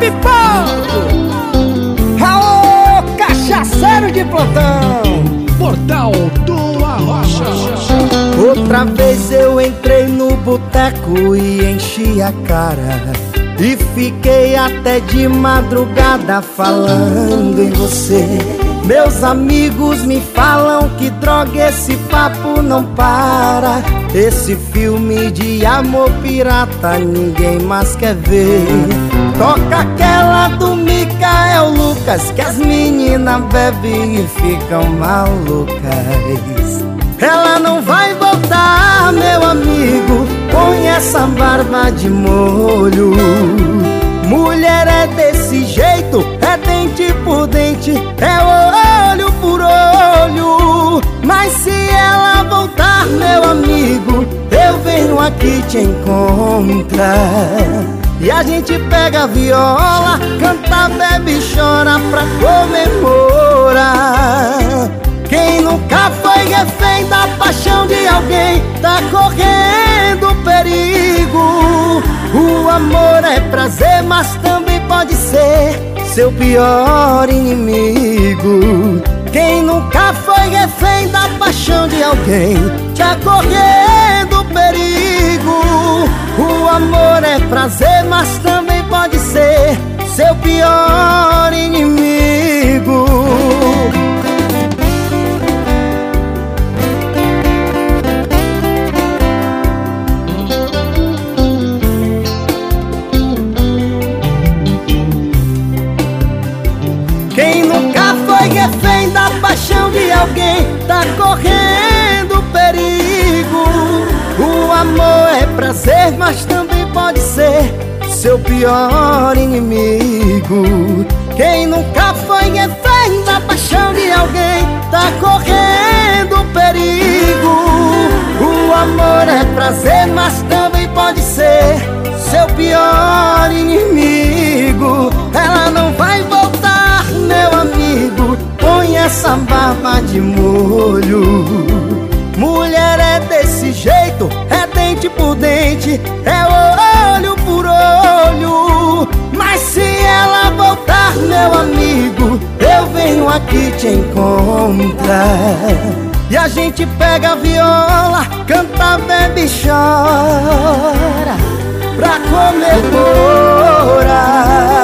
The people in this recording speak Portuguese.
pipoco! Aô, cachaceiro de plantão! Portal do Arrocha. Outra vez eu entrei no boteco e enchi a cara, e fiquei até de madrugada falando em você. Meus amigos me falam que droga, esse papo não para. Esse filme de amor pirata ninguém mais quer ver. Toca aquela do Micael Lucas, que as meninas bebem e ficam malucas. Ela não vai voltar, meu amigo, põe essa barba de molho. Mulher é desse jeito, é dente por dente, é olho por olho. Mas se ela voltar, meu amigo, eu venho aqui te encontrar. E a gente pega a viola, canta, bebe e chora pra comemorar. Quem nunca foi refém da paixão de alguém tá correndo perigo. O amor é prazer, mas também pode ser seu pior inimigo. Quem nunca foi refém da paixão de alguém tá correndo perigo. O amor é prazer, mas também pode ser seu pior inimigo. Quem nunca foi refém da paixão de alguém tá correndo perigo. O amor é prazer, mas também pode ser seu pior inimigo. Quem nunca foi refém da paixão de alguém tá correndo perigo. O amor é prazer, mas também pode ser seu pior inimigo. Ela não vai voltar, meu amigo, põe essa barba de molho. Mulher é desse jeito, é dente por dente, é olho por olho. Mas se ela voltar, meu amigo, eu venho aqui te encontrar. E a gente pega a viola, canta, bebe e chora pra comemorar.